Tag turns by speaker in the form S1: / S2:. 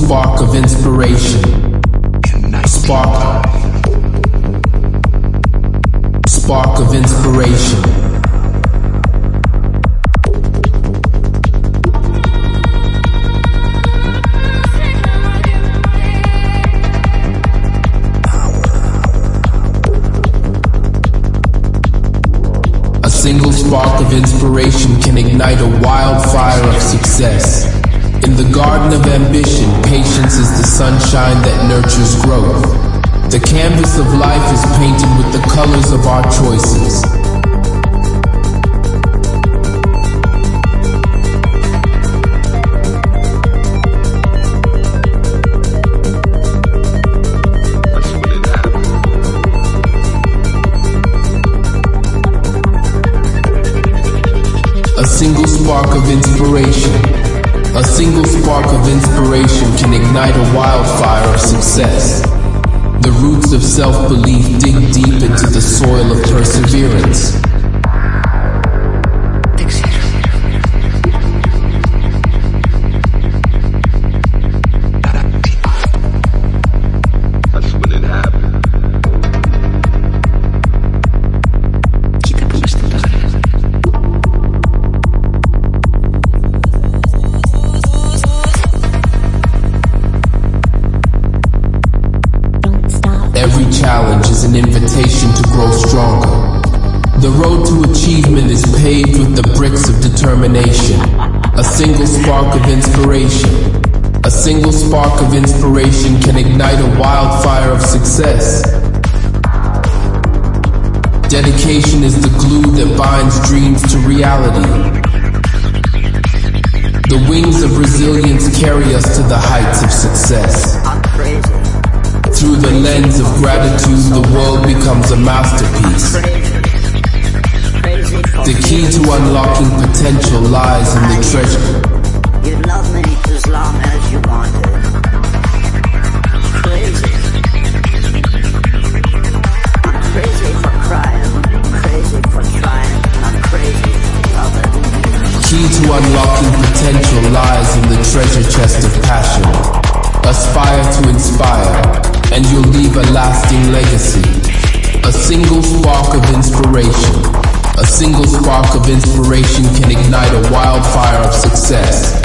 S1: spark of inspiration. Spark of inspiration. A single spark of inspiration can ignite a wildfire of success. In the garden of ambition, patience is the sunshine that nurtures growth. The canvas of life is painted with the colors of our choices. A single spark of inspiration. A single spark of inspiration can ignite a wildfire of success. The roots of self-belief dig deep into the soil of perseverance.
S2: That's when it happened.
S1: Every challenge is an invitation to grow stronger. The road to achievement is paved with the bricks of determination. A single spark of inspiration. A single spark of inspiration can ignite a wildfire of success. Dedication is the glue that binds dreams to reality. The wings of resilience carry us to the heights of success. Through the lens of gratitude, the world becomes a masterpiece. The key to unlocking potential lies in the treasure.
S3: You love me as long as you wanted. Crazy. I'm crazy for crying. I'm crazy for trying. I'm crazy for loving.
S1: Key to unlocking potential lies in the treasure chest of passion. Aspire to inspire, and you'll leave a lasting legacy. A single spark of inspiration. A single spark of inspiration can ignite a wildfire of success.